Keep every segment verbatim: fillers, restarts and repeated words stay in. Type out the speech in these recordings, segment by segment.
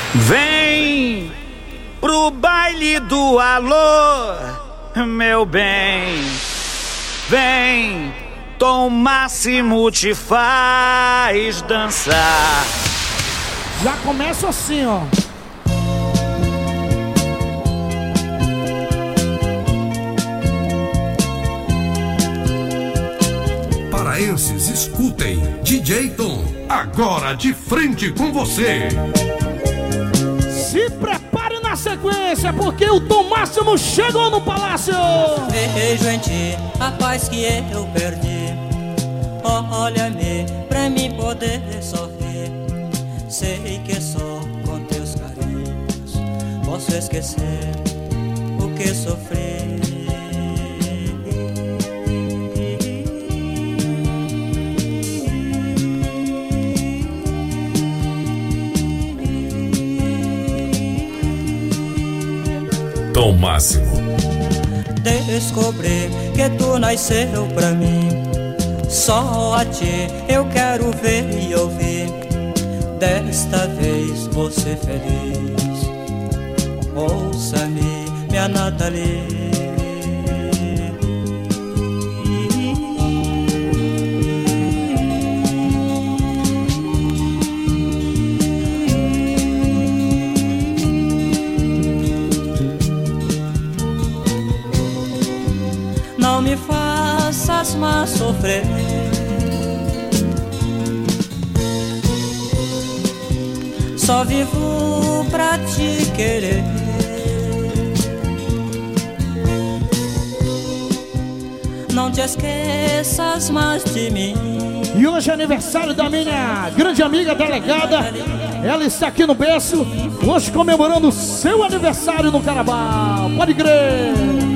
Vem pro baile do alô, meu bem. Vem, Tom Máximo te faz dançar. Já começa assim, ó. Paraenses, escutem, D J Tom, agora de frente com você. Se prepare na sequência, porque o Tom Máximo chegou no palácio. Vejo em ti a paz que eu perdi. Olha-me pra mim poder sorrir. Sei que só com teus carinhos posso esquecer o que sofri. Tom Máximo. Descobri que tu nasceu pra mim. Só a ti eu quero ver e ouvir. Desta vez vou ser feliz. Ouça-me, minha Nathalie. Não me faças mais sofrer. Só vivo pra te querer. Não te esqueças mais de mim. E hoje é aniversário da minha grande amiga delegada. Ela está aqui no berço, hoje comemorando o seu aniversário no Carnaval. Pode crer.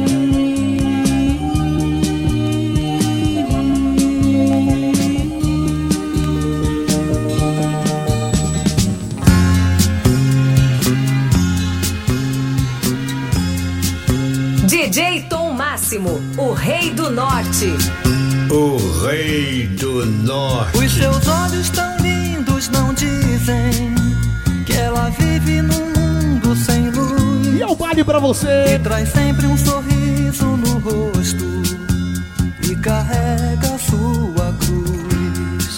D J Tom Máximo, o rei do norte. O rei do norte. Os seus olhos tão lindos não dizem que ela vive num mundo sem luz. E é o baile pra você. E traz sempre um sorriso no rosto e carrega sua cruz.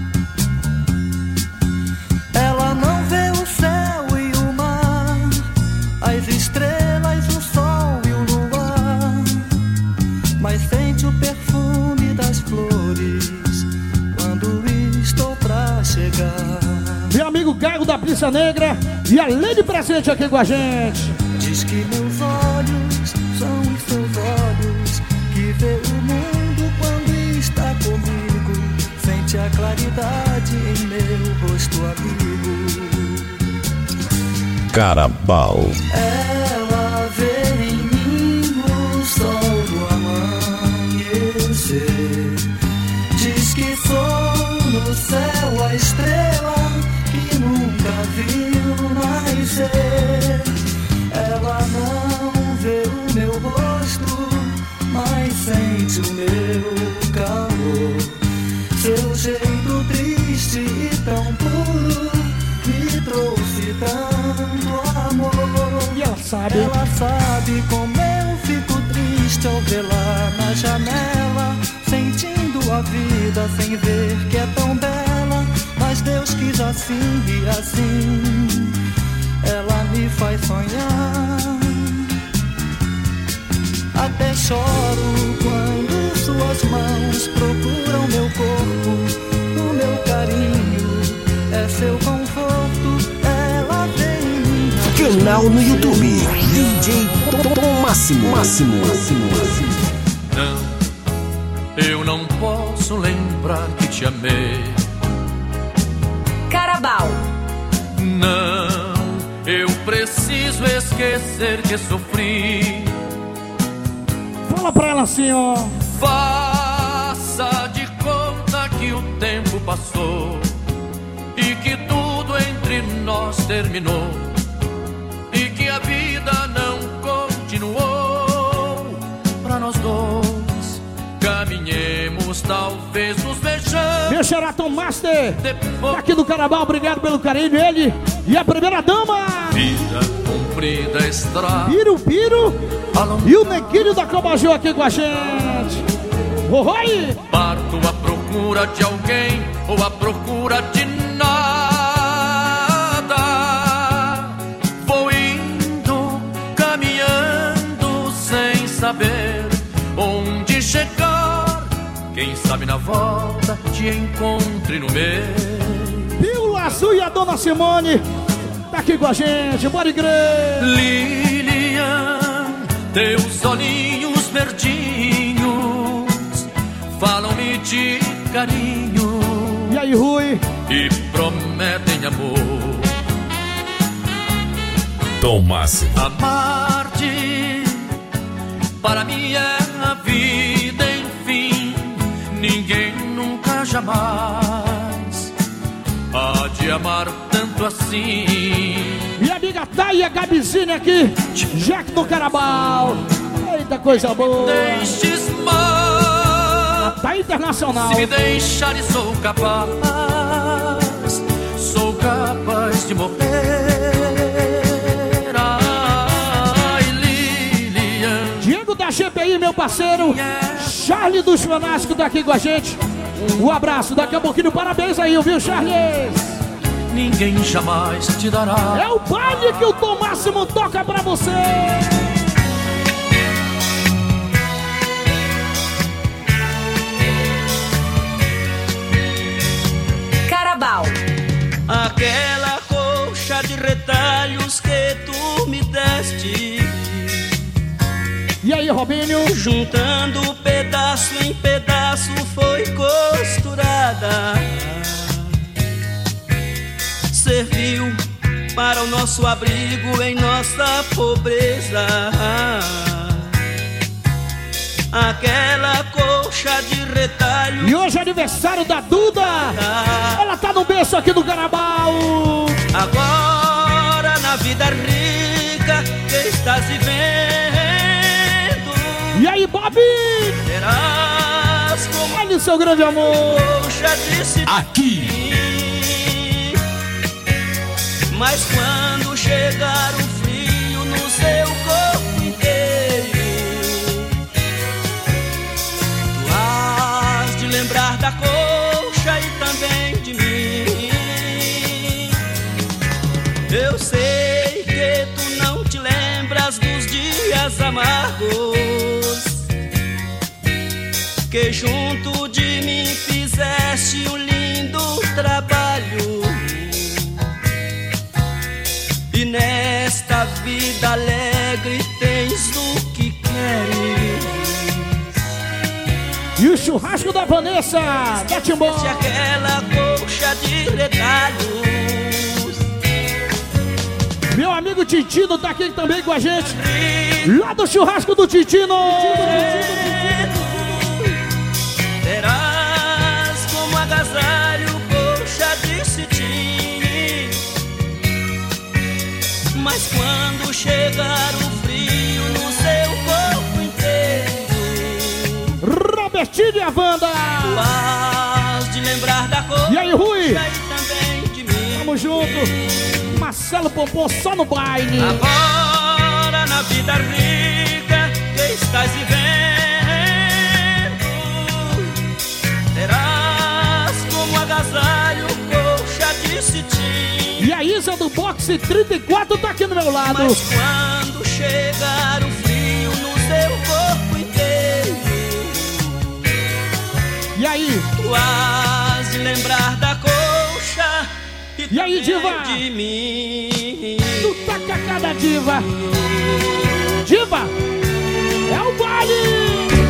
Ela não vê o céu e o mar, as estrelas, o sol e o luar, mas sente o perfume das flores quando estou pra chegar. Meu amigo Gago da Pista Negra e a Lady presente aqui com a gente. Diz que meus olhos são os seus olhos, que vê o mundo quando está comigo, sente a claridade em meu rosto amigo. Carnaval. Ela vê em mim o sol do amanhecer. Diz que sou no céu a estrela que nunca viu nascer. Ela não vê o meu rosto, mas sente o meu calor. Seu jeito triste e tão puro me trouxe tanto amor. E ela sabe. Ela sabe como eu fico triste ao vê-la na janela, sentindo a vida sem ver que é tão bela. Mas Deus quis assim e assim ela me faz sonhar. Até choro quando suas mãos procuram meu corpo. O meu carinho é seu conforto. Ela vem em mim. Canal no YouTube, D J Tom Máximo. Máximo. Máximo. Não, eu não posso lembrar que te amei. Carnaval. Não, eu preciso esquecer que sofri. Fala pra ela assim, ó. Faça de conta que o tempo passou e que tudo entre nós terminou e que a vida não continuou. Pra nós dois caminhemos, talvez nos vejamos. Meu xará Tom Master, tá aqui do Carnaval, obrigado pelo carinho. Ele E a primeira dama, Vida comprida estrada, Piro Piro e o Neguinho da Cobajô aqui com a gente. Oi! parto à procura de alguém ou à procura de nada. Vou indo, caminhando sem saber onde chegar. Quem sabe na volta te encontre no meio. Pílula Azul e a Dona Simone tá aqui com a gente, bora igreja. Lilian, teus olhinhos verdinhos falam-me de carinho E aí, Rui? e prometem amor. Tom Máximo. Amar-te para mim é a vida, enfim. Ninguém nunca jamais há de amar tanto assim. Minha amiga Taia Gabizinha aqui, Jack do Carabal. Eita, coisa boa. Deixes A mais. Taia Internacional. Se me deixares, sou capaz, sou capaz de morrer. Ai, Lilian, Diego da G P I, meu parceiro. Charlie do Churrasco tá aqui com a gente. Um abraço, daqui a pouquinho, parabéns aí, viu, Charles? ninguém jamais te dará. É o baile que o Tom Máximo toca pra você. Carabal. Aquela colcha de retalhos que tu me deste, E aí, Robinho? juntando pedaço em pedaço foi costurada. Serviu para o nosso abrigo em nossa pobreza. Aquela colcha de retalhos. E hoje é aniversário da Duda. Ela tá no berço aqui do Carabal. Agora na vida rica que estás vivendo, E aí, Bob? terás como Olha o seu grande amor. colcha de se Aqui. Mas quando chegar o frio no seu corpo inteiro, tu has de lembrar da colcha e também de mim. Eu sei que tu não te lembras dos dias amargos que junto de mim fizeste um lindo trabalho. E nesta vida alegre tens o que queres. E o churrasco da Vanessa, da Timbó. Se aquela colcha de retalhos, Meu amigo Titino tá aqui também com a gente. Lá do churrasco do Titino. terás como agasalho colcha de cetim. Mas quando chegar o frio no seu corpo inteiro, Robertinho e a Wanda. tu has de lembrar da colcha E aí, Rui? e também de mim. Tamo junto. Marcelo Pompom só no baile. Agora na vida rica que estás vivendo, terás como agasalho colcha de cetim. E a Isa do Boxe trinta e quatro tá aqui no meu lado. Mas quando chegar o frio no seu corpo inteiro, E aí? tu has de lembrar da colcha e, E aí, também diva? de mim. Tu tá com a cada diva. Diva, é o baile.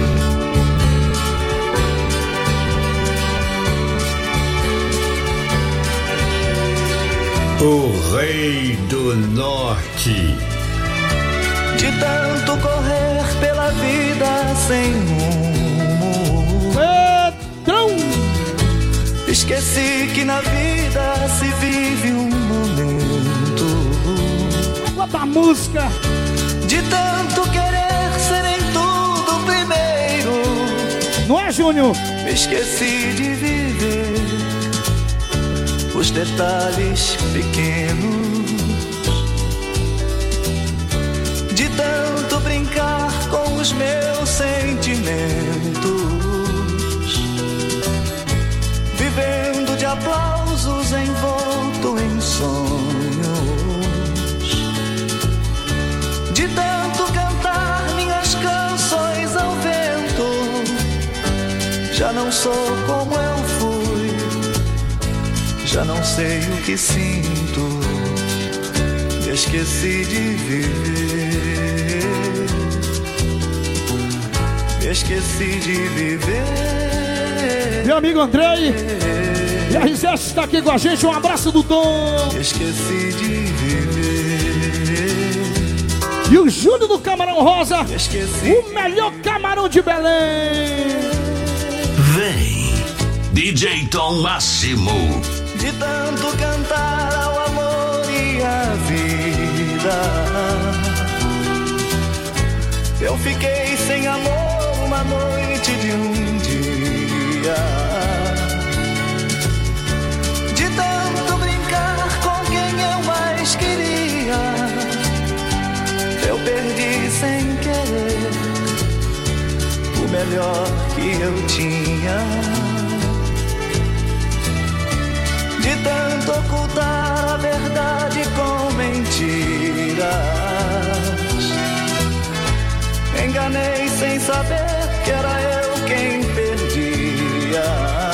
O Rei do Norte. De tanto correr pela vida sem rumo, Pedrão. esqueci que na vida se vive um momento. Água da música. De tanto querer ser em tudo primeiro, Não é, Júnior? me esqueci de viver o nos detalhes pequenos, de tanto brincar com os meus sentimentos, vivendo de aplausos envolto em sonhos, de tanto cantar minhas canções ao vento, já não sou como eu fui, já não sei o que sinto, esqueci de viver, esqueci de viver. Meu amigo Andrei e a R Z está aqui com a gente, um abraço do Tom. Esqueci de viver. E o Júlio do Camarão Rosa, esqueci, o melhor camarão de Belém. Vem, D J Tom Máximo. De tanto cantar ao amor e à vida, eu fiquei sem amor uma noite de um dia. De tanto brincar com quem eu mais queria, eu perdi sem querer o melhor que eu tinha. De tanto ocultar a verdade com mentiras, enganei sem saber que era eu quem perdia.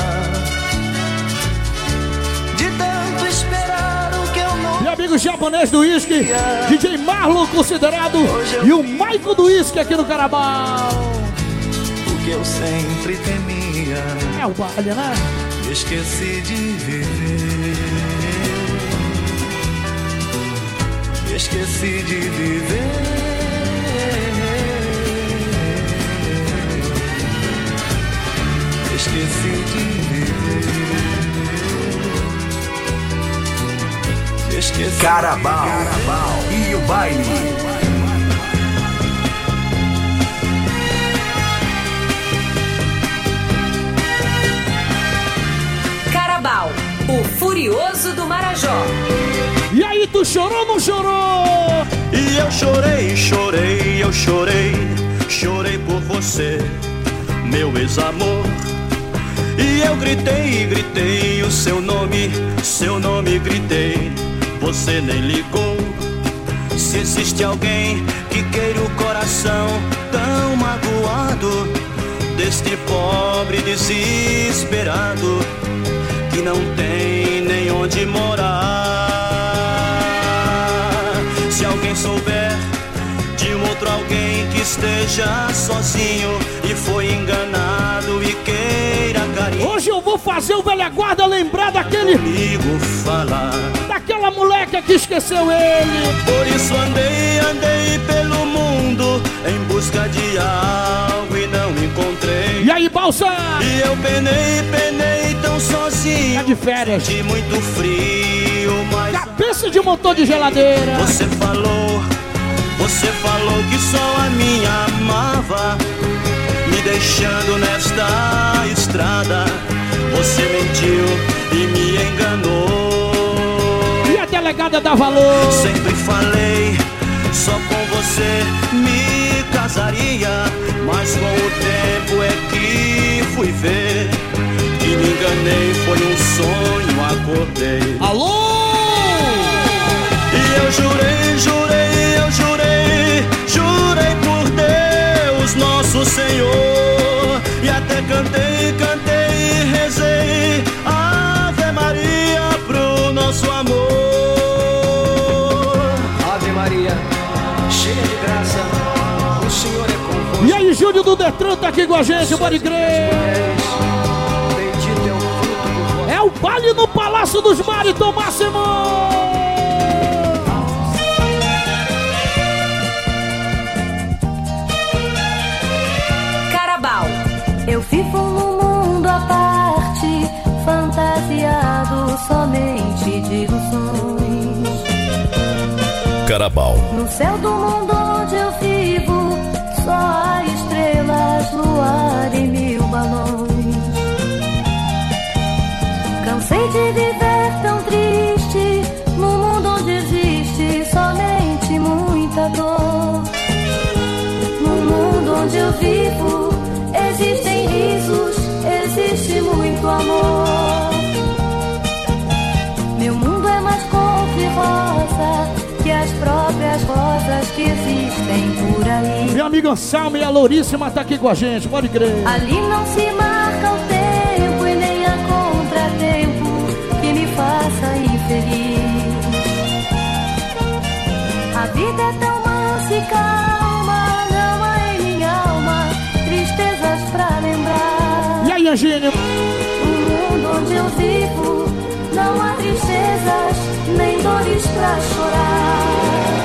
De tanto esperar o que eu não... Meu amigo japonês do uísque, D J Marlon considerado, e o Maico do uísque aqui no Carabao. O que eu sempre temia é o baile, né? Esqueci de viver, esqueci de viver, esqueci de viver, esqueci. Carabao, Carabao e o baile. O Furioso do Marajó. E aí, tu chorou ou não chorou? E eu chorei, chorei, eu chorei, chorei por você, meu ex-amor. E eu gritei, gritei o seu nome, seu nome gritei, você nem ligou. Se existe alguém que queira o coração tão magoado deste pobre desesperado, que não tem nem onde morar. Se alguém souber de um outro alguém que esteja sozinho e foi enganado e queira carinho, hoje eu vou fazer o velha guarda lembrar daquele... comigo falar. Daquela moleca que esqueceu ele. Por isso andei, andei pelo mundo em busca de algo e não encontrei. E aí, Balsa? E eu penei, penei tão sozinho. Tá de férias. De muito frio, mas... cabeça de motor de geladeira. Você falou, você falou que só a mim amava, me deixando nesta estrada. Você mentiu e me enganou. E a delegada dá valor. Sempre falei, só com você me casaria, mas com o tempo é que fui ver que me enganei, foi um sonho, acordei. Alô? E eu jurei, jurei, eu jurei, jurei por Deus, nosso Senhor, e até cantei, cantei e rezei Ave Maria pro nosso amor. Ave Maria, cheia de graça, o Senhor é convosco. E aí, Júlio do Detran tá aqui com a gente, pode crer. Bendito é o fruto do vosso... É o baile no Palácio dos Mares, Tom Máximo. Carabao. Eu vivo num mundo à parte, fantasiado somente de ilusões. Carabao. No céu do mundo onde eu vivo, só há estrelas, luar e mil balões. Cansei de viver tão triste vivo, existem risos, existe muito amor. Meu mundo é mais cor de rosa que as próprias rosas que existem por aí. Minha amiga Salma e a Louríssima tá aqui com a gente, pode crer. Ali não se marca o tempo e nem há contratempo que me faça infeliz. A vida é tão mansa e calma, não há em minha alma tristezas pra lembrar. E aí, Angênio? O mundo onde eu vivo não há tristezas nem dores pra chorar.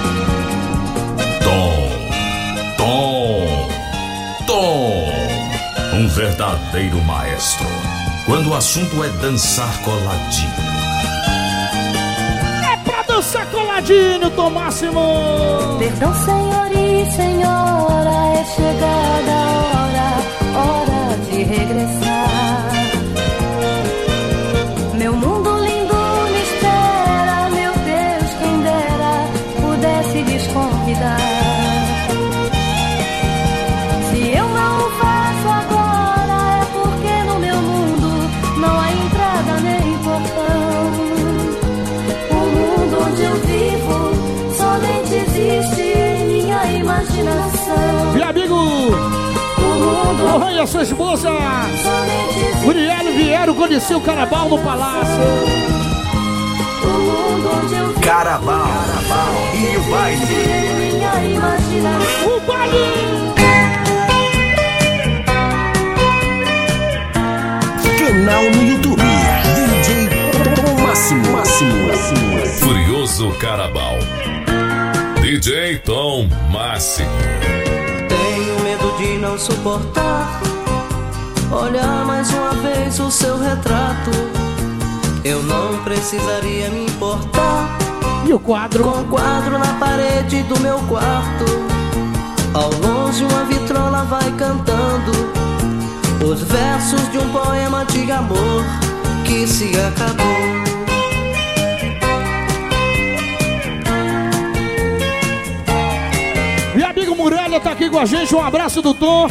Tom, Tom, Tom, um verdadeiro maestro. Quando o assunto é dançar coladinho. É pra dançar coladinho, Tom Máximo. Perdão, senhor e senhora, é chegada a hora, hora de regressar. Meu mundo lindo me espera, meu Deus, quem dera pudesse lhes convidar. Se eu não o faço agora, é porque no meu mundo não há entrada nem portão. O mundo onde eu vivo somente existe em minha imaginação. E amigo, Lohan e a sua esposa Uriel vieram conhecer o Carabal no Palácio. Carabal, Carabal e o baile. O baile. Canal no YouTube D J Tom Máximo, Máximo, Máximo. Furioso Carabal. D J Tom Máximo. Tenho medo de não suportar olhar mais uma vez o seu retrato. Eu não precisaria me importar E o quadro? com o quadro na parede do meu quarto. Ao longe uma vitrola vai cantando os versos de um poema de amor que se acabou. Meu amigo Muralha tá aqui com a gente, um abraço do Tom.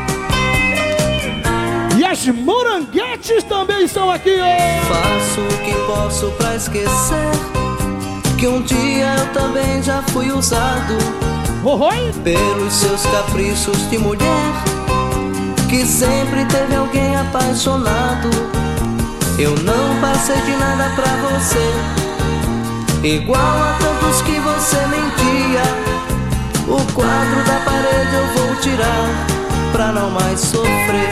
E as moranguetes também estão aqui, ó. Faço o que posso pra esquecer que um dia eu também já fui usado oh, oi. pelos seus caprichos de mulher, que sempre teve alguém apaixonado. Eu não passei de nada pra você, igual a tantos que você mentia. O quadro da parede eu vou tirar pra não mais sofrer.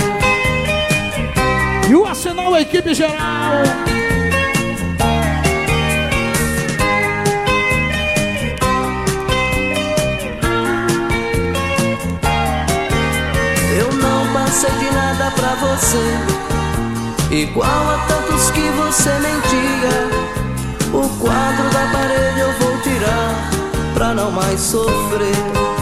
E o Arsenal, a equipe geral. Eu não passei de nada pra você, igual a tantos que você mentia. O quadro da parede eu vou tirar pra não mais sofrer.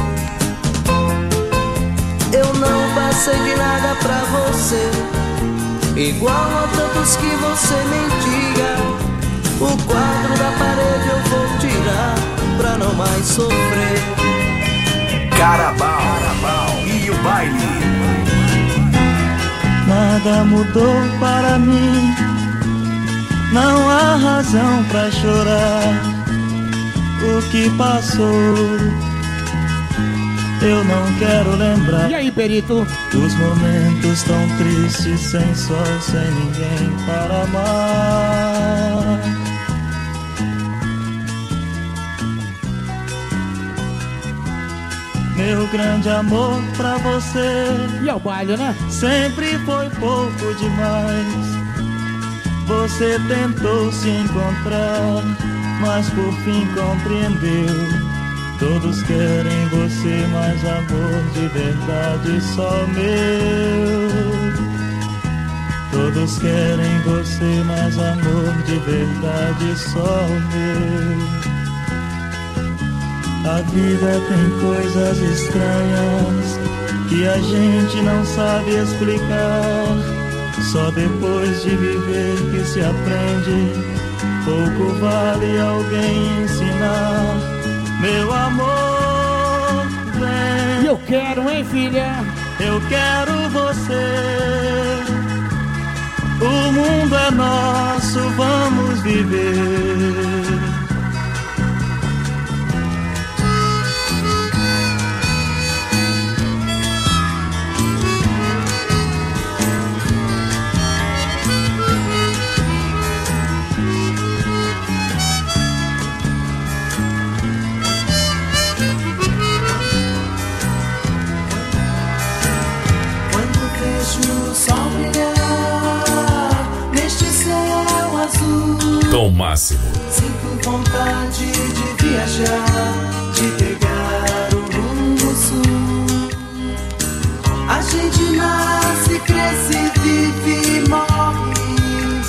Eu não passei de nada pra você, igual a tantos que você mentia. O quadro da parede eu vou tirar pra não mais sofrer. Carabal, Carabal e o baile. Nada mudou para mim, não há razão pra chorar. O que passou, eu não quero lembrar. E aí, Perito? Os momentos tão tristes, sem sol, sem ninguém para amar. Meu grande amor pra você, e ao baile, né? sempre foi pouco demais. Você tentou se encontrar, mas por fim compreendeu. Todos querem você, mas amor de verdade só meu. Todos querem você, mas amor de verdade só meu. A vida tem coisas estranhas que a gente não sabe explicar. Só depois de viver que se aprende. Pouco vale alguém ensinar. Meu amor, vem. eu quero, hein, filha? Eu quero você. O mundo é nosso, vamos viver. Tom Máximo. Sinto vontade de viajar, de pegar o rumo sul. A gente nasce, cresce, vive e morre,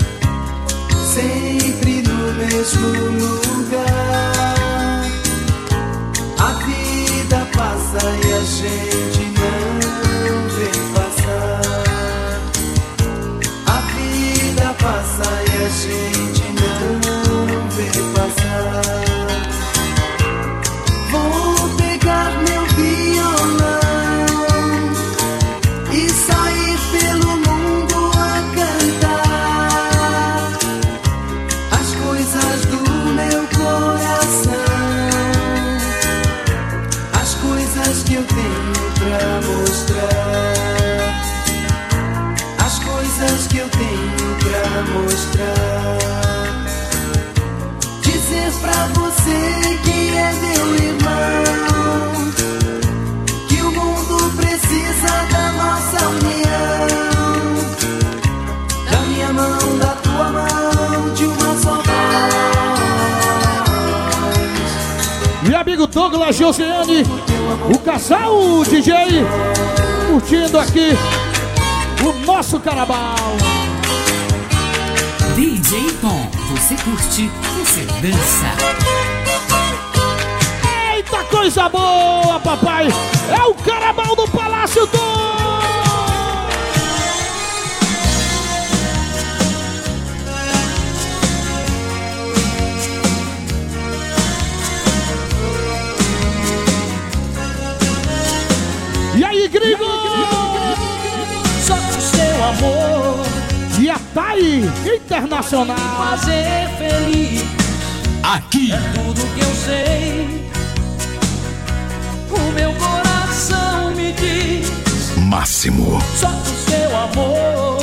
sempre no mesmo lugar. A vida passa e a gente não vê passar. A vida passa e a gente não vê passar. Vou pegar meu violão e sair pelo mundo a cantar as coisas do meu coração, as coisas que eu tenho pra mostrar, as coisas que eu tenho pra mostrar. Dizer pra você que é meu irmão, que o mundo precisa da nossa união, da minha mão, da tua mão, de uma só voz. Meu amigo Douglas Josiane, o casal D J, curtindo aqui o nosso carnaval. D J Tom, você curte, você dança. Eita coisa boa, papai! É o carnaval do Palácio Tom! E aí, gringo? Só com seu amor e a Thay Internacional. Fazer feliz. Aqui é tudo que eu sei. O meu coração me diz. Máximo. Só com seu amor.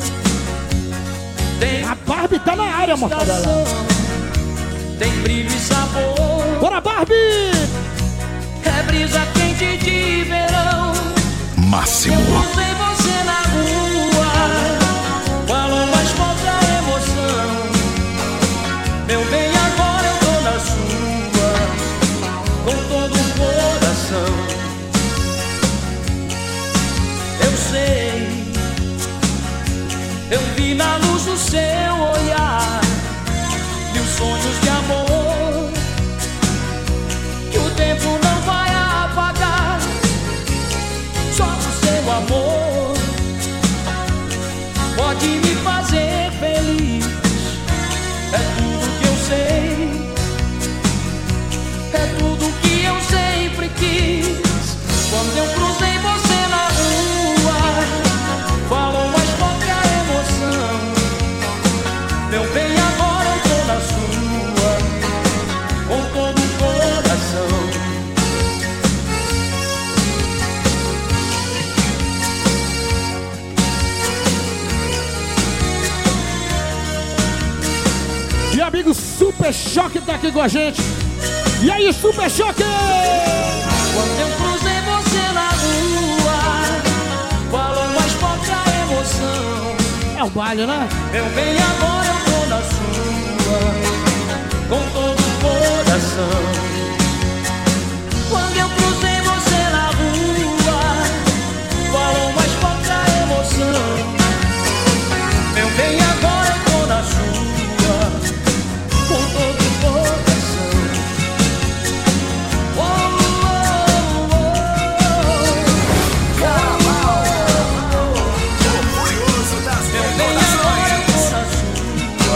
Tem a Barbie tá na área, mortadela. Tem brilho e sabor. Bora, Barbie! É brisa quente de verão. Máximo. Eu cruzei você na rua, falou mais forte a emoção. Meu bem, agora eu tô na sua, com todo o coração. Eu sei, eu vi na luz do seu olhar mil sonhos de amor que o tempo não vai apagar. Só o seu amor pode me fazer feliz. É tudo que eu sei, é tudo que eu sempre quis. Quando eu cruzei você na rua, falou mais forte a emoção. Meu bem, agora eu tô na sua, com todo o coração. E amigo Super Choque tá aqui com a gente. E aí, Super Choque? Quando eu cruzei você na rua, falou mais forte a emoção. É o baile, né? Meu bem, agora eu tô na sua, com todo o coração. Quando eu cruzei você na rua, falou mais forte a emoção. Meu bem, agora eu tô na sua, com todo o coração. Oh, oh, oh, oh. Carnaval, o curioso das meu bem, agora eu tô na sua,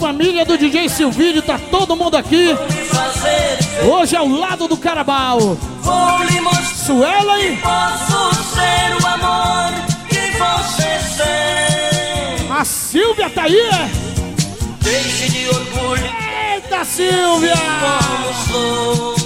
família do D J Silvírio, tá todo mundo aqui. Hoje ao lado do Carabao. Vou lhe mostrar Suelen. que posso ser o amor que você tem. A Silvia tá aí, é? Deixe de orgulho. Eita, Silvia! Como sou.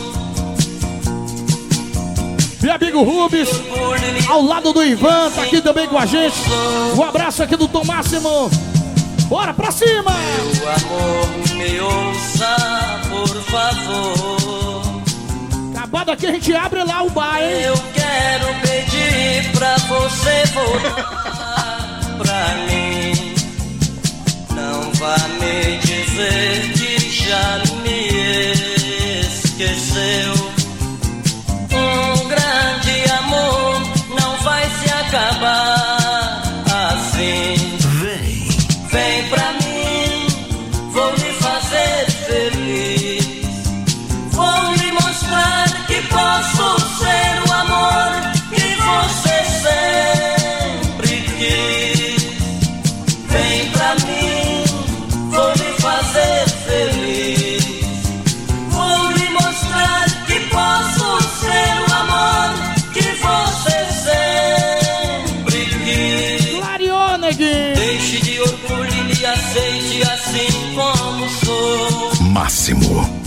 Meu amigo Rubens, ao lado do Ivan, tá aqui também com a gente. Um abraço aqui do Tom Máximo. Bora pra cima! Meu amor, me ouça, por favor. Acabado aqui, a gente abre lá o bar, hein? Eu quero pedir pra você voltar pra mim. Não vá me dizer que já me esqueceu. Um grande amor não vai se acabar assim. Vem, vem pra mim, vou lhe fazer feliz. Vou lhe mostrar que posso ser o amor que você sempre quis. Vem pra mim, vou lhe fazer feliz. Vou lhe mostrar que posso ser o amor que você sempre quis. Clarioneg. Deixe de orgulho e me aceite assim como sou. Máximo.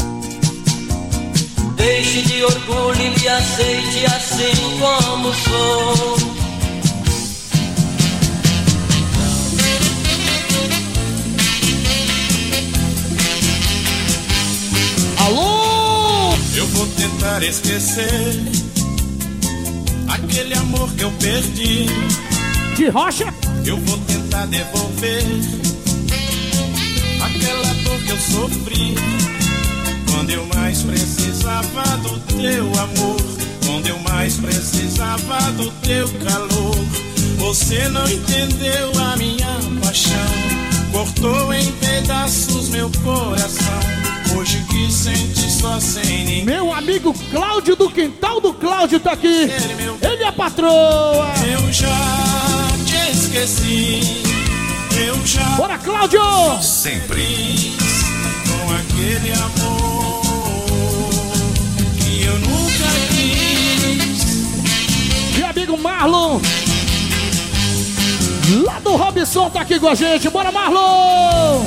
Deixe de orgulho e me aceite assim como sou. Alô? Eu vou tentar esquecer aquele amor que eu perdi. De rocha? Eu vou tentar devolver aquela dor que eu sofri quando eu mais precisava do teu amor, quando eu mais precisava do teu calor. Você não entendeu a minha paixão, cortou em pedaços meu coração. Hoje que sente só sem ninguém. Meu amigo Cláudio do Quintal do Cláudio tá aqui. Ele é a patroa. Eu já te esqueci. Eu já. Bora, Cláudio! Sempre. Com aquele amor que eu nunca quis. Meu amigo Marlon, lá do Robson, tá aqui com a gente. Bora, Marlon!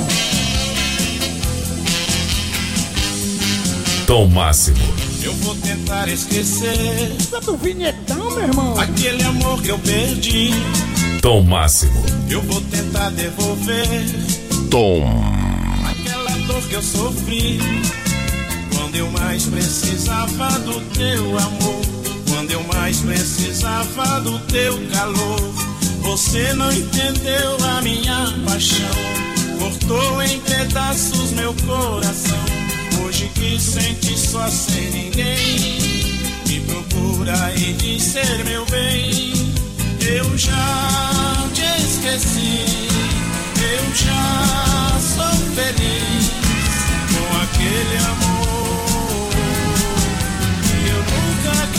Tom Máximo. Eu vou tentar esquecer. Tá do vinhetão, meu irmão? Aquele amor que eu perdi. Tom Máximo. Eu vou tentar devolver. Tom. Aquela dor que eu sofri quando eu mais precisava do teu amor, quando eu mais precisava do teu calor. Você não entendeu a minha paixão, cortou em pedaços meu coração. Hoje que sente só sem ninguém, me procura e diz ser meu bem. Eu já te esqueci, eu já sou feliz com aquele amor que eu nunca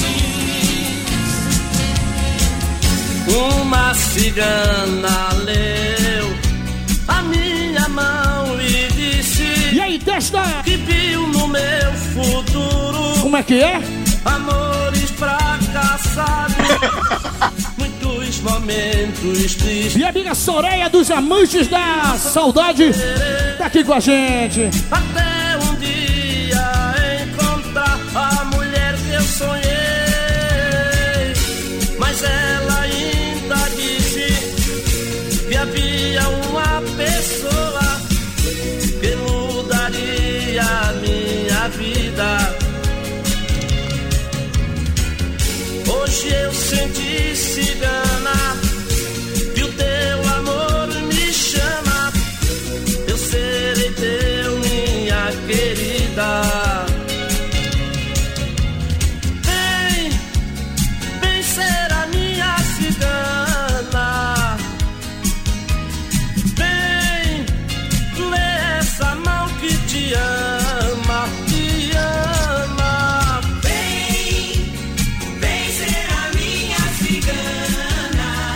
quis. Uma cigana leu a minha mão e disse: E aí, testa? Que viu no meu futuro. Como é que é? Amores fracassados, muitos momentos tristes. E a amiga Soreia dos Amantes da Saudade tá aqui com a gente. Até um dia encontrar a mulher que eu sonhei, mas ela ainda disse que havia uma pessoa que mudaria a minha vida. Hoje eu senti, cigana, que o teu amor me chama. Eu serei teu, minha querida. Vem, vem ser a minha cigana. Vem, lê essa mão que te ama, te ama. Vem, vem ser a minha cigana.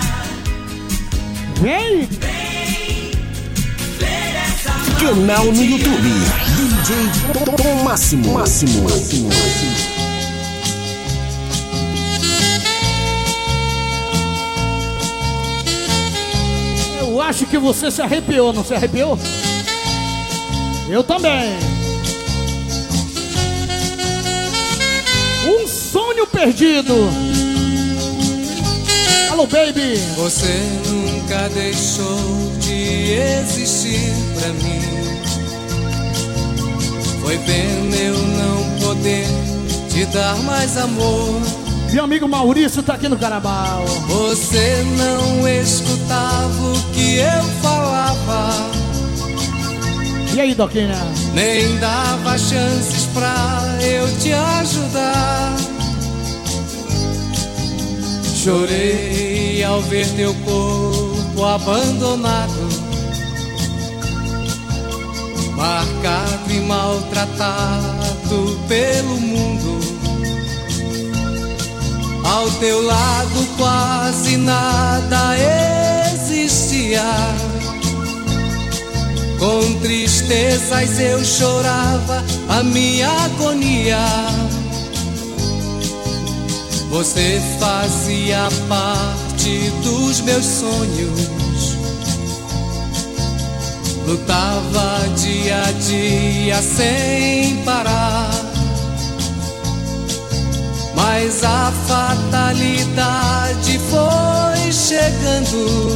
Canal no YouTube, D J Tom Máximo. Máximo. Máximo. Eu acho que você se arrepiou, não se arrepiou? Eu também. Um sonho perdido. Alô, baby. Você nunca deixou de existir pra mim. Foi pena eu não poder te dar mais amor. Meu amigo Maurício tá aqui no Carnaval. Você não escutava o que eu falava. E aí, Doquinha? Nem dava chances pra eu te ajudar. Chorei ao ver teu corpo abandonado, marcado e maltratado pelo mundo. Ao teu lado quase nada existia. Com tristezas eu chorava a minha agonia. Você fazia parte dos meus sonhos. Lutava dia a dia sem parar. Mas a fatalidade foi chegando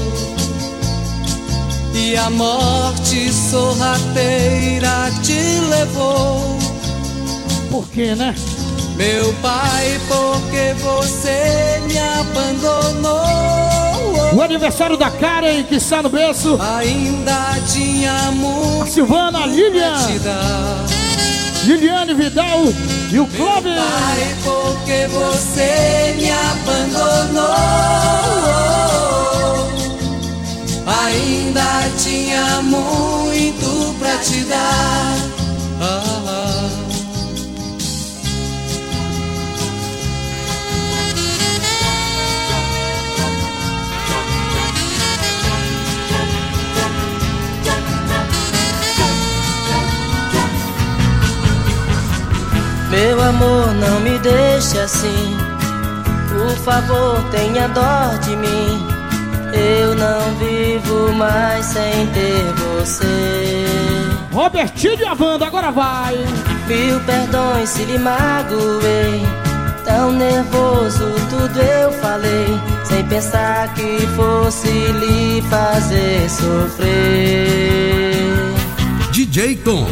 e a morte sorrateira te levou. Por quê, né? Meu pai, porque você me abandonou. O aniversário da Karen, que está no berço. Ainda tinha muito a Silvana, a Lilian, Liliane Vidal e o Clóvis. Meu pai, porque você me abandonou. Ainda tinha muito pra te dar. Ah, ah. Meu amor, não me deixe assim. Por favor, tenha dó de mim. Eu não vivo mais sem ter você. Robertinho e a Wanda, agora vai. Mil perdões se lhe magoei. Tão nervoso tudo eu falei, sem pensar que fosse lhe fazer sofrer. D J Tom.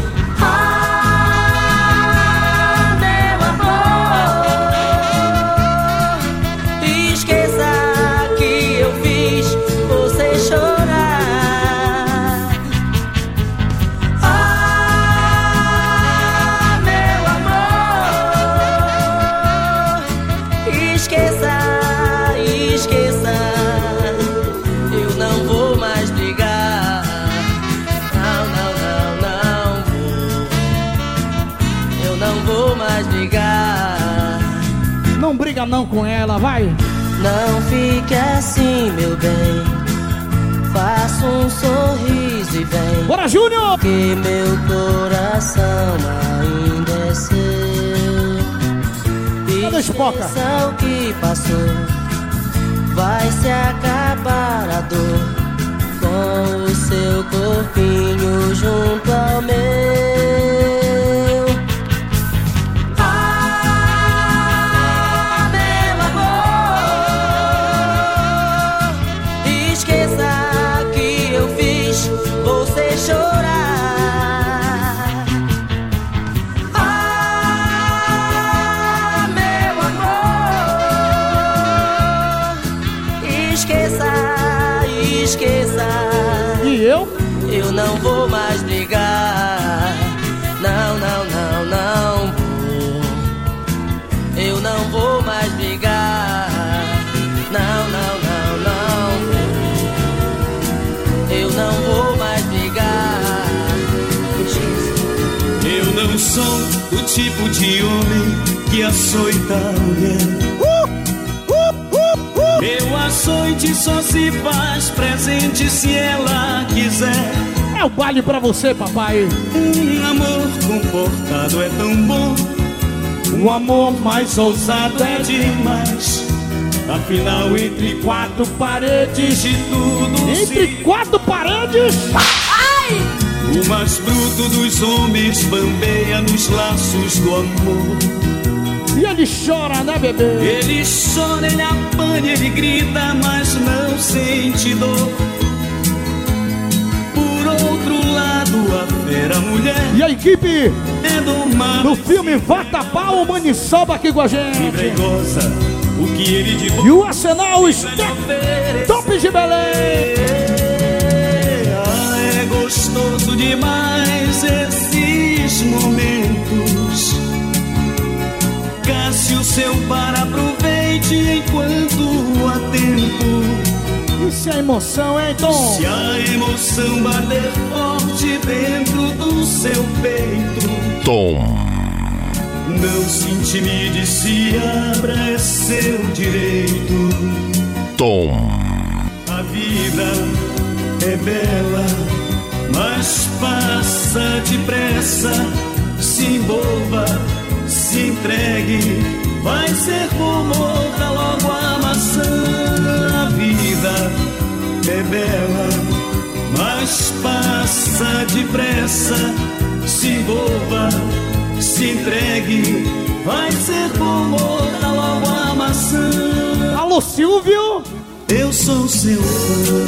Não briga não com ela, vai. Não fique assim, meu bem. Faça um sorriso e vem. Bora, Júnior! Que meu coração ainda é seu. Cadê Espoca? O que passou vai se acabar a dor com o seu corpinho junto ao meu. Eu não vou mais brigar. Não, não, não, não vou. Eu não vou mais brigar. Não, não, não, não vou. Eu não vou mais brigar. Eu não sou o tipo de homem que açoita a mulher. Uh, uh, uh, uh. Meu açoite só se faz presente se ela quiser. É o baile pra você, papai. Um amor comportado é tão bom. O amor mais ousado é demais. Afinal, entre quatro paredes de tudo Entre se... quatro paredes. Ai! O mais bruto dos homens bambeia nos laços do amor. E ele chora, né, bebê? Ele chora, ele apanha, ele grita, mas não sente dor. Por outro lado, a fera mulher e a equipe é domada no filme Vatapá, o Maniçoba aqui com a gente. Vibra e goza o que ele de bom. E o Arsenal está top de Belém. Ah, é gostoso demais esses momentos. Se o seu para, aproveite enquanto há tempo. E se a emoção, hein, Tom? Se a emoção bater forte dentro do seu peito, Tom. não se intimide, se abra, é seu direito. Tom. A vida é bela, mas passa depressa. Se envolva, se entregue, vai ser bom, morda logo a maçã. A vida é bela, mas passa depressa. Se envolva, se entregue, vai ser bom, morda logo a maçã. Alô, Silvio! Eu sou seu fã.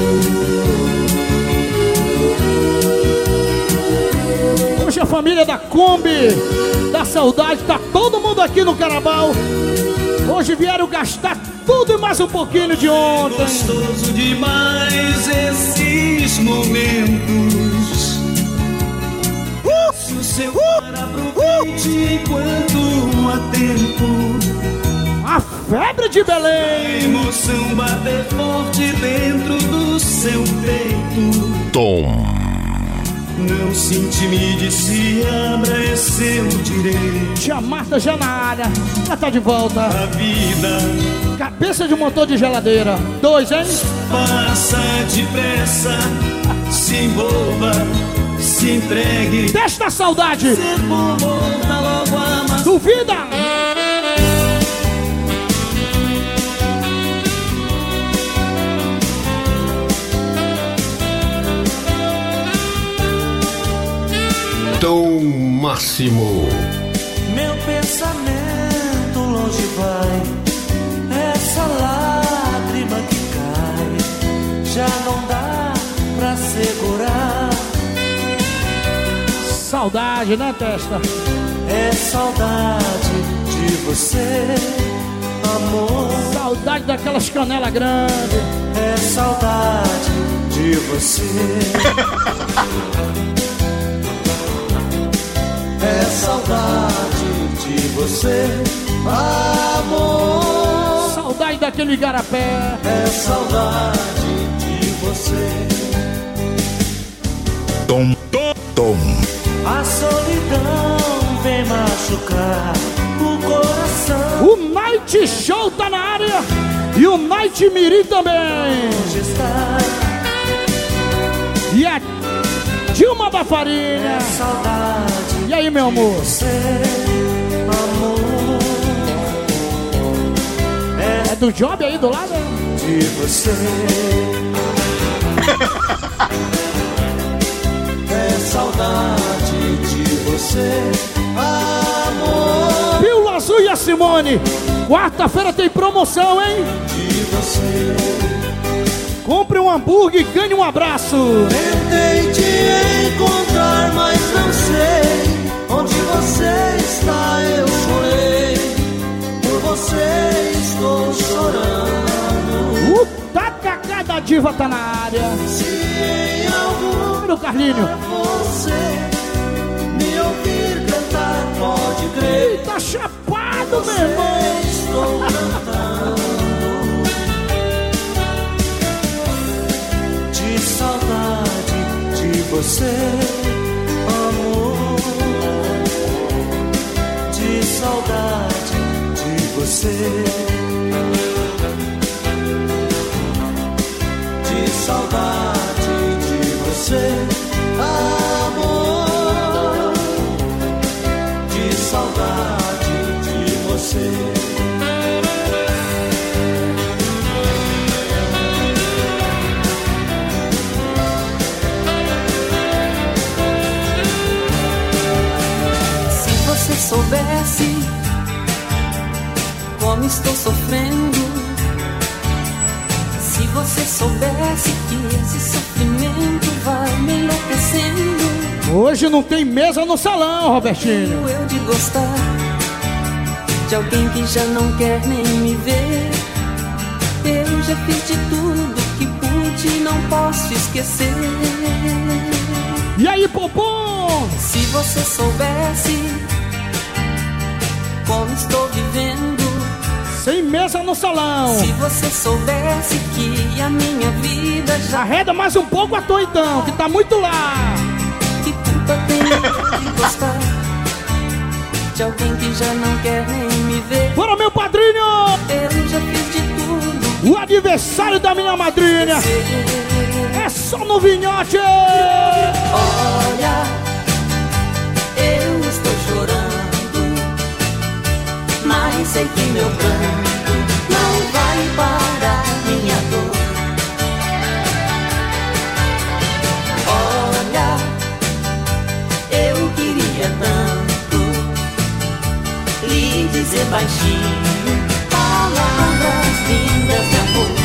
Hoje a família da Kombi, da Saudade, tá todo mundo aqui no Carabao. Hoje vieram gastar tudo e mais um pouquinho de ontem. É gostoso demais esses momentos. Uh, Se o seu uh, para, aproveite uh, enquanto há tempo. A febre de Belém. A emoção bater forte dentro do seu peito. Tom. Não se intimide, se abra, é seu direito. Tia Marta já na área, já tá de volta. A vida, cabeça de motor de geladeira. Dois, hein? Passa depressa, se envolva, se entregue. Desta saudade. Ser bom, volta logo a maçã. Duvida? Tom Máximo. Meu pensamento longe vai, essa lágrima que cai, já não dá pra segurar. Saudade, né, Testa? É saudade de você, amor. Saudade daquelas canelas grandes. É saudade de você. É saudade de você, amor. Saudade daquele igarapé. É saudade de você. Tom, tom, tom. A solidão vem machucar o coração. O Night Show tá na área. E o Night Mirim também. Onde está? E a Dilma da Farinha. É saudade. E aí, meu amor? Você, amor. É, é do job aí do lado? De você. É saudade de você, amor. Pílula Azul e a Simone. Quarta-feira tem promoção, hein? De você. Compre um hambúrguer e ganhe um abraço. Tentei te encontrar, mas não sei onde você está. Eu chorei, por você estou chorando. O Tacacá da Diva tá na área. Se em algum Olha o Carlinho. Você me ouvir cantar, pode crer. Ih, tá chapado, meu irmão. Estou cantando. De saudade de você, amor. De saudade de você. De saudade de você. você, amor, de saudade de você. Se você soubesse como estou sofrendo, se você soubesse que esse sofrimento vai me enlouquecendo. Hoje não tem mesa no salão, Robertinho. Eu de gostar de alguém que já não quer nem me ver. Eu já fiz de tudo que pude e não posso esquecer. E aí, Popom? Se você soubesse como estou vivendo, sem mesa no salão. se você soubesse que a minha vida já... Arreda mais um pouco a tua então, que tá muito lá. Que culpa tenho de gostar de alguém que já não quer nem me ver. Bora, meu padrinho! Eu já fiz de tudo. O aniversário da minha madrinha é só no vinhote. Olha, eu estou chorando, mas sei que meu pranto não vai parar minha dor. Olha, eu queria tanto lhe dizer baixinho palavras lindas de amor.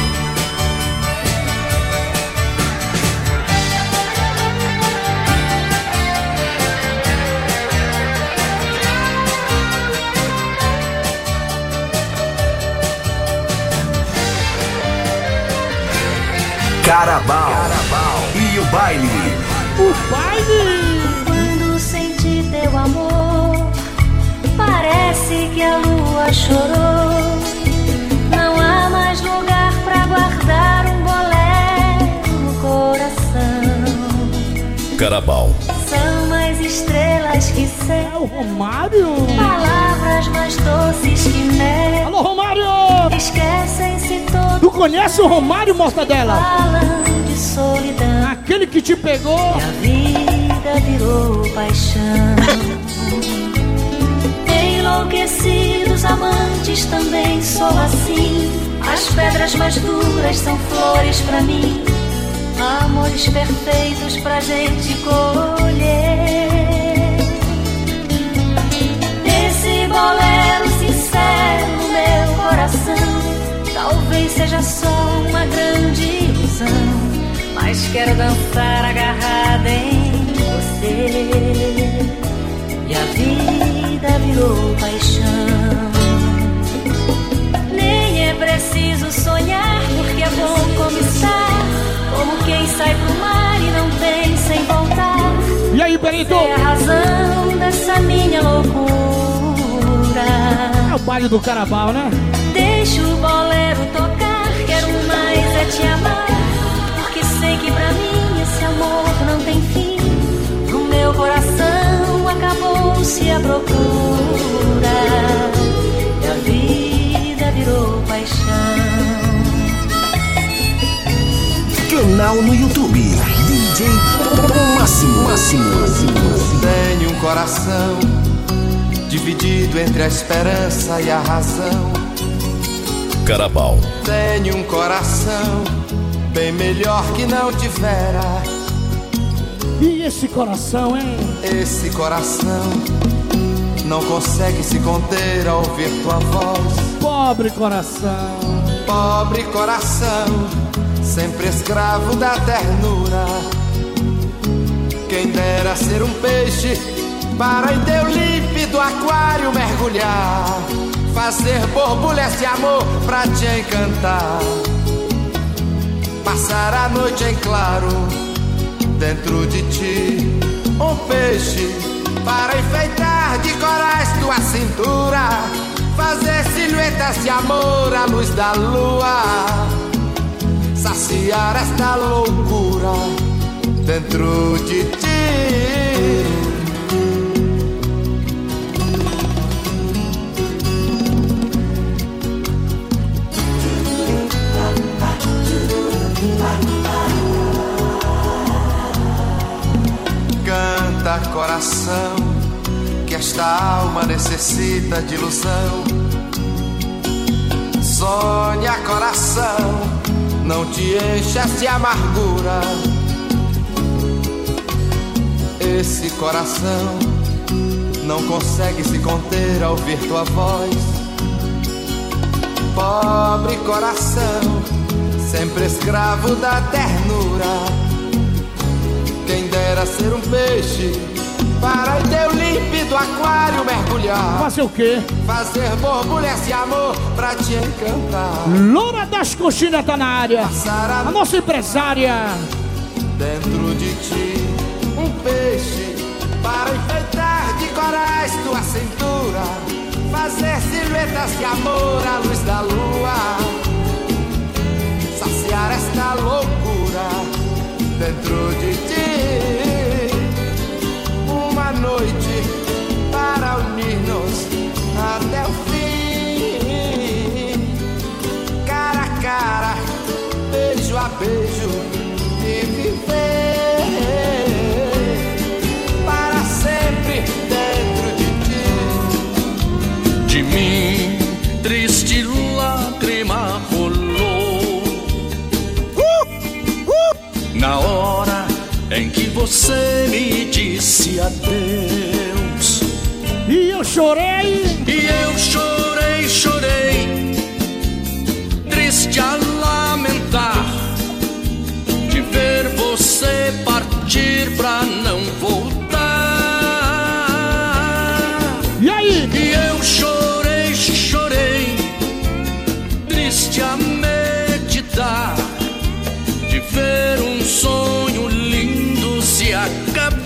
Carabao. Carabao e o baile. O baile. Quando senti teu amor, parece que a lua chorou. Não há mais lugar pra guardar um bolero no coração. Carabao. São mais estrelas que céu. É o Romário. Palavras mais doces que mel. Alô, Romário. Esquecem-se todos. Tu conhece o Romário, Mortadela? Falam de solidão. Aquele que te pegou. E a vida virou paixão. Enlouquecidos amantes também sou assim. As pedras mais duras são flores pra mim. Amores perfeitos pra gente colher. Esse bolero sincero no meu coração talvez seja só uma grande ilusão, mas quero dançar agarrada em você. E a vida virou paixão. Nem é preciso sonhar, porque é bom como estar, como quem sai pro mar e não tem sem voltar. E aí, Benito? É a razão dessa minha loucura. É o baile do Carabao, né? Deixa o bolero tocar, quero mais é te amar, porque sei que pra mim esse amor não tem fim. No meu coração acabou-se a procura, e a vida virou paixão. Canal no YouTube, D J Máximo. Máximo. Tenho um coração dividido entre a esperança e a razão. Carabao. Tenho um coração bem melhor que não tivera. E esse coração, hein? Esse coração não consegue se conter ao ouvir tua voz. Pobre coração. Pobre coração, sempre escravo da ternura. Quem dera ser um peixe para em teu límpido aquário mergulhar, fazer borbulhas de amor pra te encantar, passar a noite em claro dentro de ti. Um peixe para enfeitar de corais tua cintura, fazer silhuetas de amor à luz da lua, saciar esta loucura dentro de ti. coração, que esta alma necessita de ilusão. Sonha, coração, não te enchas de amargura. Esse coração não consegue se conter ao ouvir tua voz. Pobre coração, sempre escravo da ternura. Quem dera ser um peixe para em teu límpido aquário mergulhar. Fazer o quê? Fazer borbulhas de amor pra te encantar. Loura das Coxinhas tá na área. A... a nossa empresária. Dentro de ti, um peixe para enfeitar de corais tua cintura. Fazer silhuetas de amor à luz da lua. Saciar esta loucura dentro de ti. Uma noite para unir-nos até o fim. Cara a cara, beijo a beijo e viver para sempre dentro de ti. De mim, triste lágrima rolou uh, uh. Na hora em que você me disse adeus. E eu chorei. E eu chorei, chorei, triste a lamentar de ver você partir pra não voltar. E aí? E eu chorei, chorei, triste a meditar de ver um sonho lindo se acabar.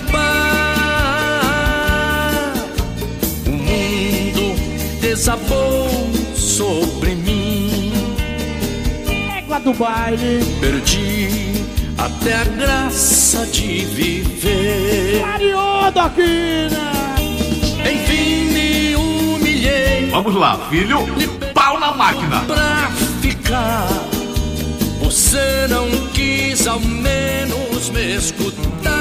O mundo desabou sobre mim. Égua do baile. Perdi até a graça de viver. Clareou daqui, né? Enfim me humilhei. Vamos lá, filho. Pau na máquina. Pra ficar. Você não quis ao menos me escutar.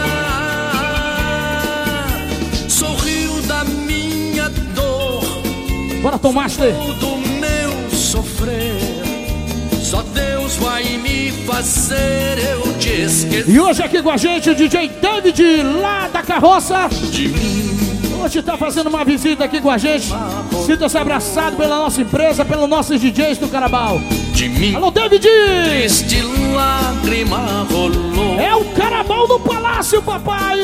Sorriu da minha dor. Bora, Tomaster. Do meu sofrer. Só Deus vai me fazer eu te esquecer. E hoje aqui com a gente o D J David, lá da Carroça. De mim. Hoje tá fazendo uma visita aqui com a gente. Sinta-se abraçado pela nossa empresa, pelos nossos D Js do Carabao. De mim. Alô, David! Triste lágrima rolou. É o Carabao do Palácio, papai!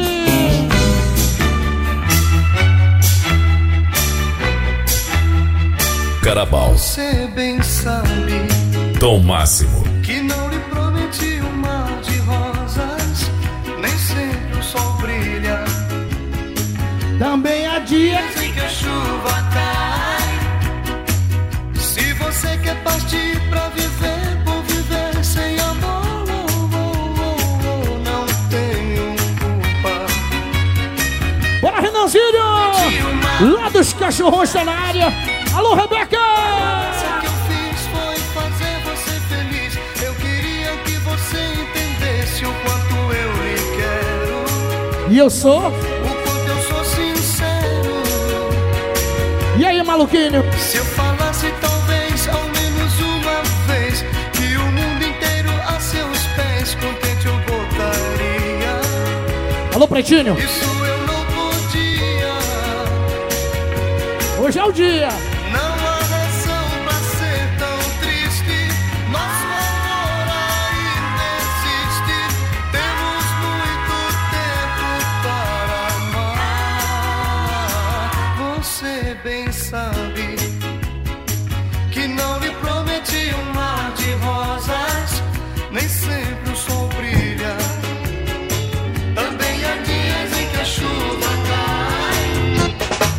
Carabao. Você bem sabe Tom Máximo. que não lhe prometi um mar de rosas. Nem sempre o sol brilha. Também há dias em que a chuva cai. Se você quer partir pra viver, por viver sem amor, oh, oh, oh, oh, não tenho culpa. Bora, Renanzinho! Lá dos Cachorrões tá na área. Alô, Rebeca! O que eu fiz foi fazer você feliz. Eu queria que você entendesse o quanto eu lhe quero. E eu sou? O quanto eu sou sincero. E aí, maluquinho? Se eu falasse talvez ao menos uma vez que o mundo inteiro a seus pés contente eu botaria. Alô, Pretinho? Isso eu não podia. Hoje é o dia. Não há razão pra ser tão triste. Nosso amor ainda existe. Temos muito tempo para amar. Você bem sabe que não lhe prometi um mar de rosas. Nem sempre o sol brilha. Também há dias em que a chuva cai.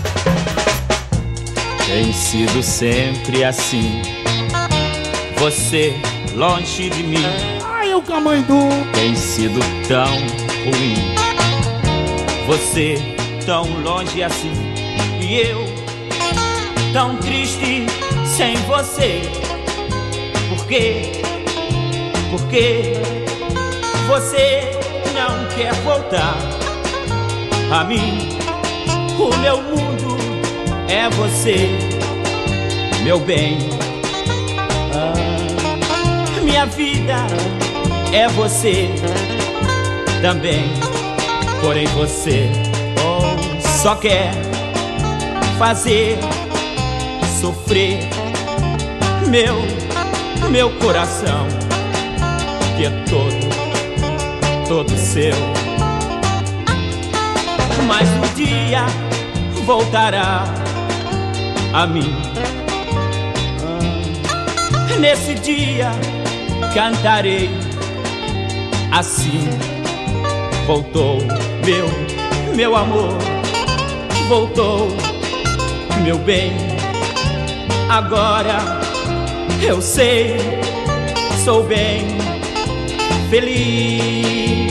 Tem sido sempre assim, você longe de mim. Ai, o Camandu. Tem sido tão ruim, você tão longe assim. E eu tão triste sem você. Por quê? Porque você não quer voltar. A mim, o meu mundo é você, meu bem. Ah, minha vida é você também. Porém você oh, só quer fazer sofrer meu, meu coração, que é todo, todo seu. Mas um dia voltará a mim. Ah, nesse dia cantarei assim. Voltou meu, meu amor, voltou meu bem. Agora eu sei, sou bem feliz.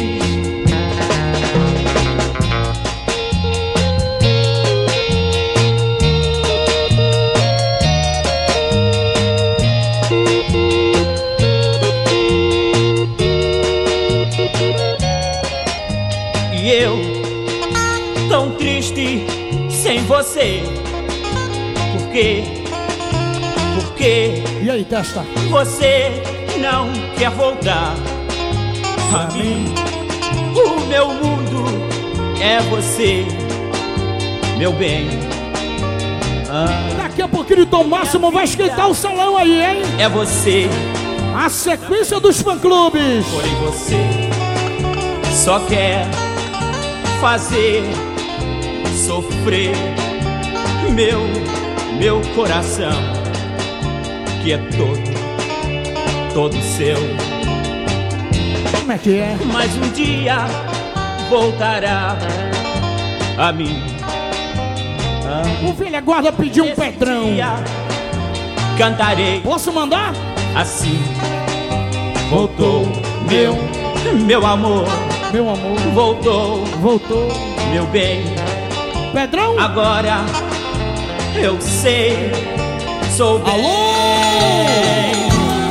E eu, tão triste sem você. Por quê? Por quê? E aí, testa? Você não quer voltar a mim. O meu mundo é você, meu bem. Ah, daqui a pouquinho o Tom Máximo vai esquentar o salão aí, hein? É você. A sequência dos fã-clubes. Porém você só quer fazer sofrer meu, meu coração, que é todo, todo seu. Como é que é? Mas um dia voltará a mim. Ah, o velho guarda pediu um Pedrão. Cantarei. Posso mandar? Assim. Voltou meu, meu amor. Meu amor. Voltou. Voltou. Meu bem. Pedrão. Agora eu sei, sou bem. Alô!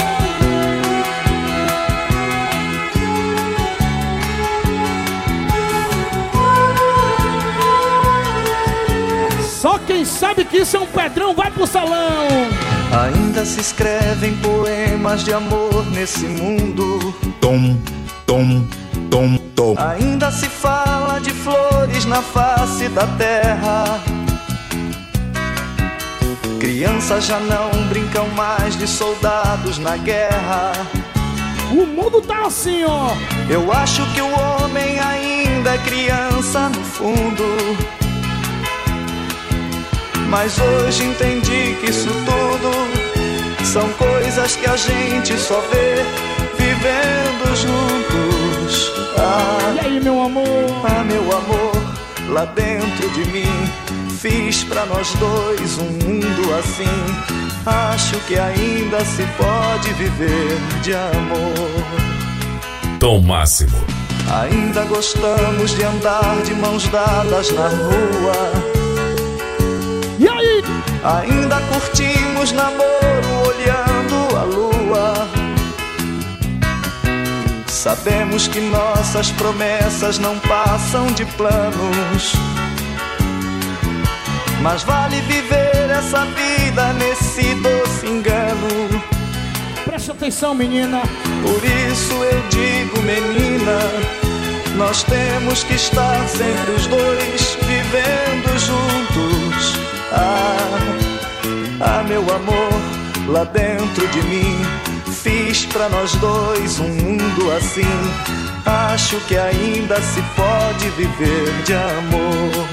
Só quem sabe que isso é um Pedrão vai pro salão. Ainda se escrevem poemas de amor nesse mundo. Tom, tom, tom, tom. Ainda se fala de flores na face da terra. Crianças já não brincam mais de soldados na guerra. O mundo tá assim, ó. Eu acho que o homem ainda é criança no fundo. Mas hoje entendi que isso tudo são coisas que a gente só vê vivendo juntos. Ah, e aí, meu amor? Ah, meu amor, lá dentro de mim fiz pra nós dois um mundo assim. Acho que ainda se pode viver de amor. Tom Máximo. Ainda gostamos de andar de mãos dadas na rua. E aí? Ainda curtimos namoro olhando a lua. Sabemos que nossas promessas não passam de planos, mas vale viver essa vida nesse doce engano. Preste atenção, menina. Por isso eu digo, menina, nós temos que estar sempre os dois vivendo juntos. Ah, ah, meu amor, lá dentro de mim fiz pra nós dois um mundo assim. Acho que ainda se pode viver de amor.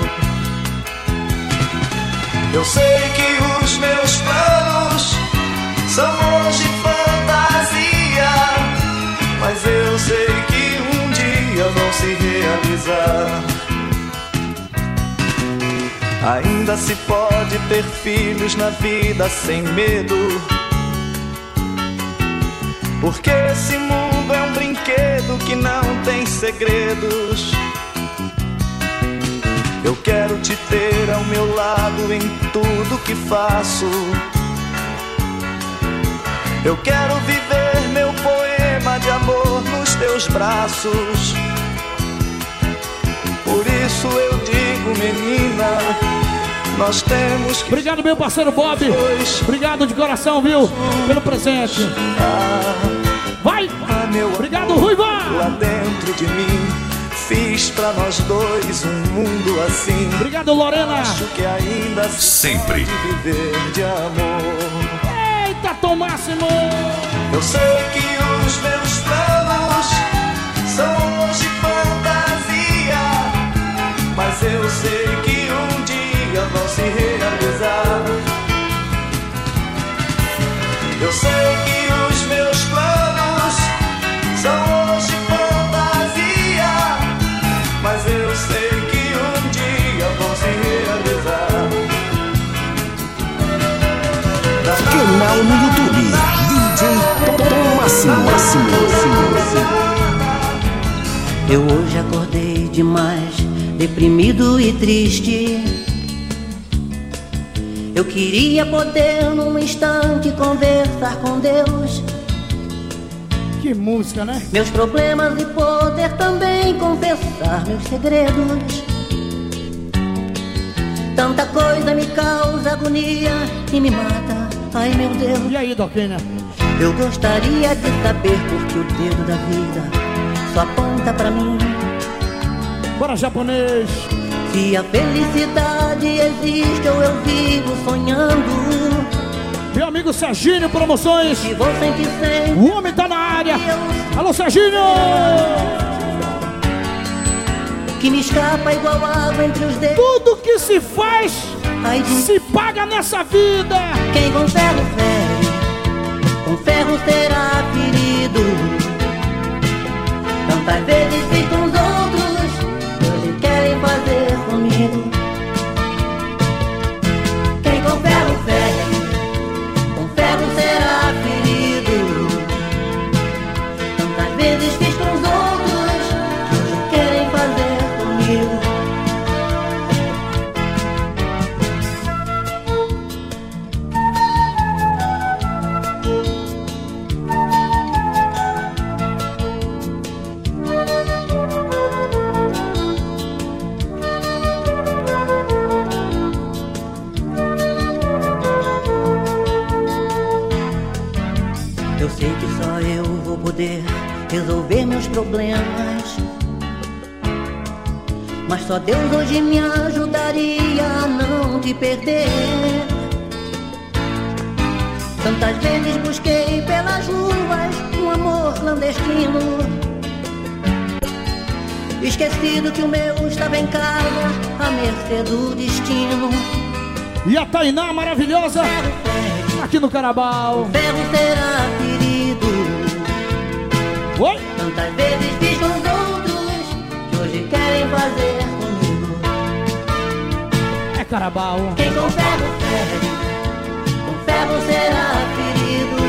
Eu sei que os meus planos são hoje fantasia, mas eu sei que um dia vão se realizar. Ainda se pode ter filhos na vida sem medo, porque esse mundo é um brinquedo que não tem segredos. Eu quero te ter ao meu lado em tudo que faço. Eu quero viver meu poema de amor nos teus braços. Por isso eu digo, menina, nós temos que... Obrigado, meu parceiro Bob. Obrigado de coração, viu? Pelo presente. Vai! Obrigado, Ruiva! Lá dentro de mim fiz pra nós dois um mundo assim. Obrigado, Lorena! Acho que ainda sempre se pode viver de amor. Eita, Tom Máximo! Eu sei que os meus planos são hoje fantasia, mas eu sei que um dia vão se realizar. Eu sei que os meus planos são hoje fantasia, mas eu sei que um dia vão se realizar. Canal no YouTube, D J Tom Máximo, Máximo, Eu hoje acordei demais, deprimido e triste. Eu queria poder num instante conversar com Deus. Que música, né? Meus problemas e poder também confessar meus segredos. Tanta coisa me causa agonia e me mata, ai meu Deus. E aí, Doquinha? Eu gostaria de saber por que o dedo da vida só aponta pra mim. Bora, japonês! Se a felicidade existe ou eu vivo sonhando. Meu amigo Serginho Promoções. E vou sempre, sempre. O homem tá na área. Alô, Serginho! Que me escapa igual água entre os dedos. Tudo que se faz ai, de... se paga nessa vida. Quem com ferro fere, com ferro será ferido. Tantas vezes fiz com os outros, hoje querem fazer comigo. Quem com ferro fere, com ferro será ferido. Tantas vezes fiz com os outros, hoje querem fazer comigo. Eu sei que só eu vou poder resolver meus problemas, mas só Deus hoje me ajudaria a não te perder. Tantas vezes busquei pelas ruas um amor clandestino, esquecido que o meu estava em casa, à mercê do destino. E a Tainá maravilhosa aqui no Carabao. O ferro será ferido. Oi? Tantas vezes fiz com os outros, que hoje querem fazer comigo. É Carabao. Quem com ferro fere, com ferro será ferido.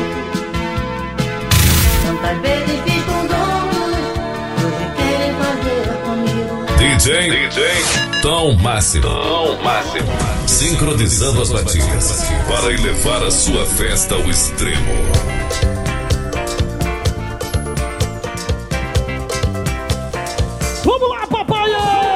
Tantas vezes fiz com os outros, que hoje querem fazer comigo. D J, D J Tom Máximo. Tom Máximo. Sincronizando as batidas para elevar a sua festa ao extremo. Vamos lá, papai!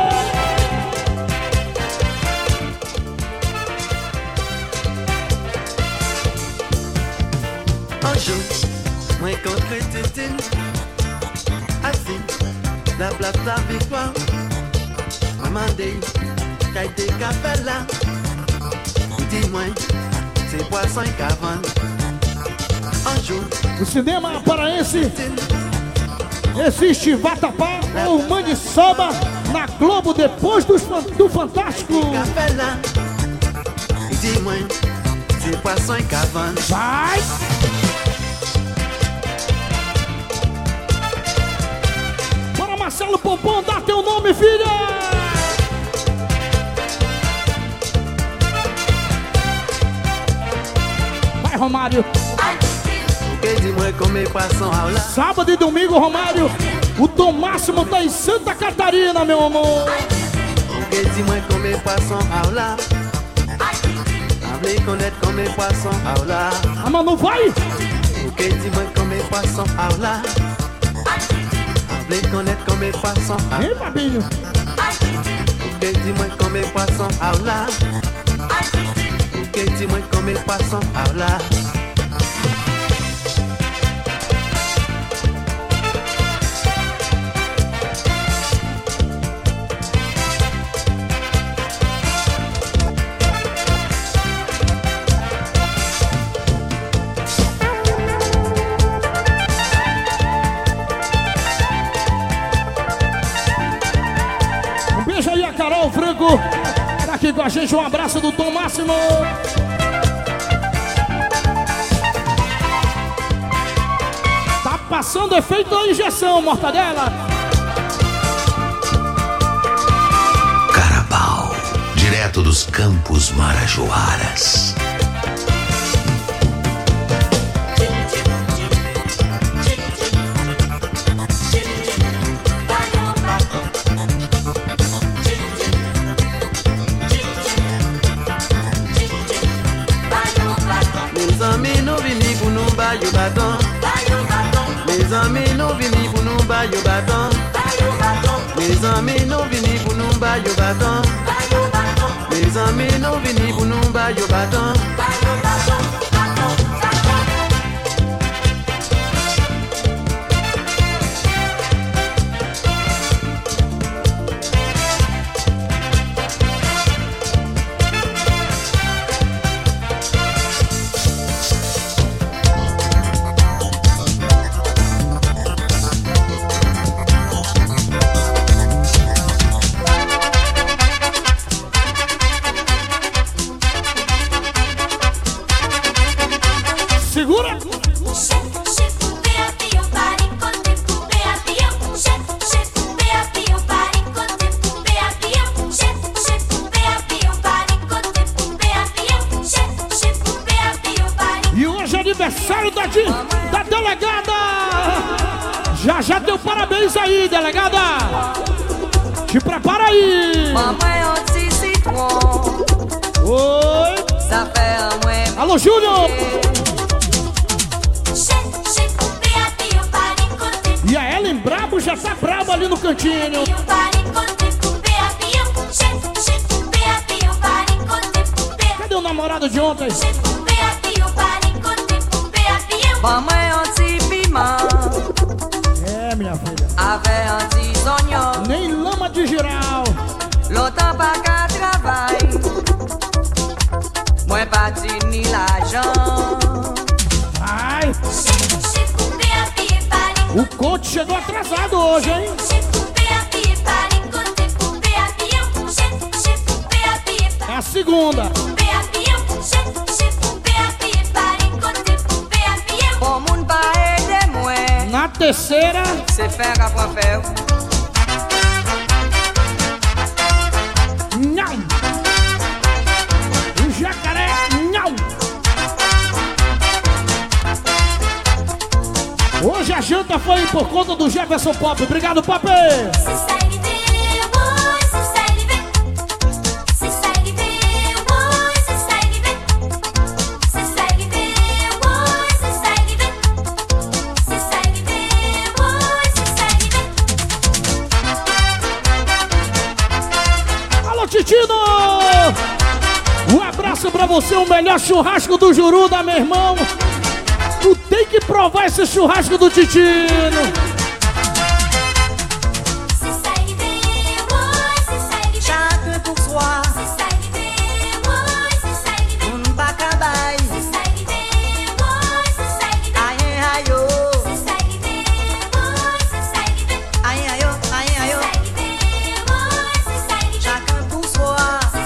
Un jour, moi rencontré Tétine, assis, la place de la Victoire. Maman dit, qu'elle était café là. Dis-moi, c'est poisson qu'avant. Un jour, o cinema paraense existe Vatapá ou Maniçoba na Globo depois do, do Fantástico. Café là. Dis-moi, c'est poisson qu'avant. Vai! Bora, Marcelo Pompom, dá teu nome, filha! Vai, Romário! Sábado e domingo, Romário, o Tom Máximo tá em Santa Catarina, meu amor. A Manu vai? Vem, Fabinho. dis-moi comme les poissons à là. Ok, dis-moi comme les poissons à là. Carol Franco tá aqui com a gente, um abraço do Tom Máximo. Tá passando efeito da injeção, Mortadela. Carabao, direto dos Campos Marajoaras. Bayo baton, mes amis nous vini pour nous bayo baton, mes amis nous vini pour nous bayo baton, mes amis nous vini pour nous bayo baton. Aniversário da, da delegada. Já já deu parabéns aí, delegada. Te prepara aí. Oi. Alô, Júnior. E a Ellen Brabo já tá braba ali no cantinho. Cadê o namorado de ontem? Mamãe anti-pimã. É, minha filha. Avec anti-oignon. Nem lama de giral. Longtemps pas qu'à travail. Moi parti ni l'argent. Ai. O coach chegou atrasado hoje, hein? É a segunda. Na terceira, você pega com a ferro. Não. O jacaré, não. Hoje a janta foi por conta do Jefferson Pop. Obrigado, Pop. Um abraço pra você, o melhor churrasco do Juruda, meu irmão. Tu tem que provar esse churrasco do Titino. Chacun pour soi. On ne pas cabaye. Aïe aïe yo. Aïe aïe yo, aïe aïe yo. Chacun pour soi.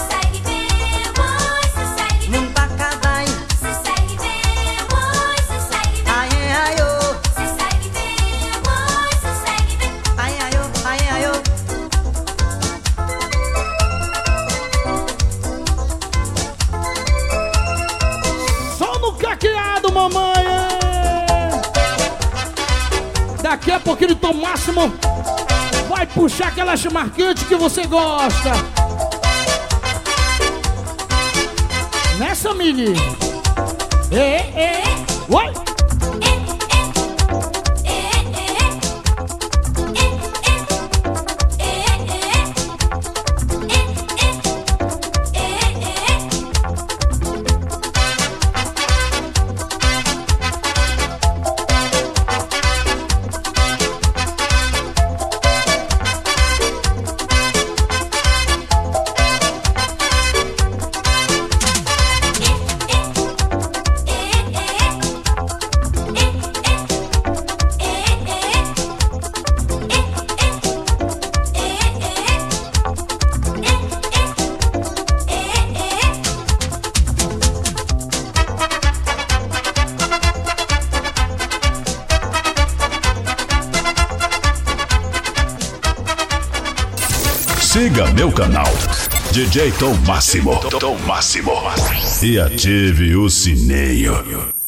Mamãe, daqui a pouquinho Tom Máximo vai puxar aquelas marcantes que você gosta. Nessa, mini. É, é, oi. Siga meu canal D J Tom Máximo. Tom Máximo. E ative o sininho.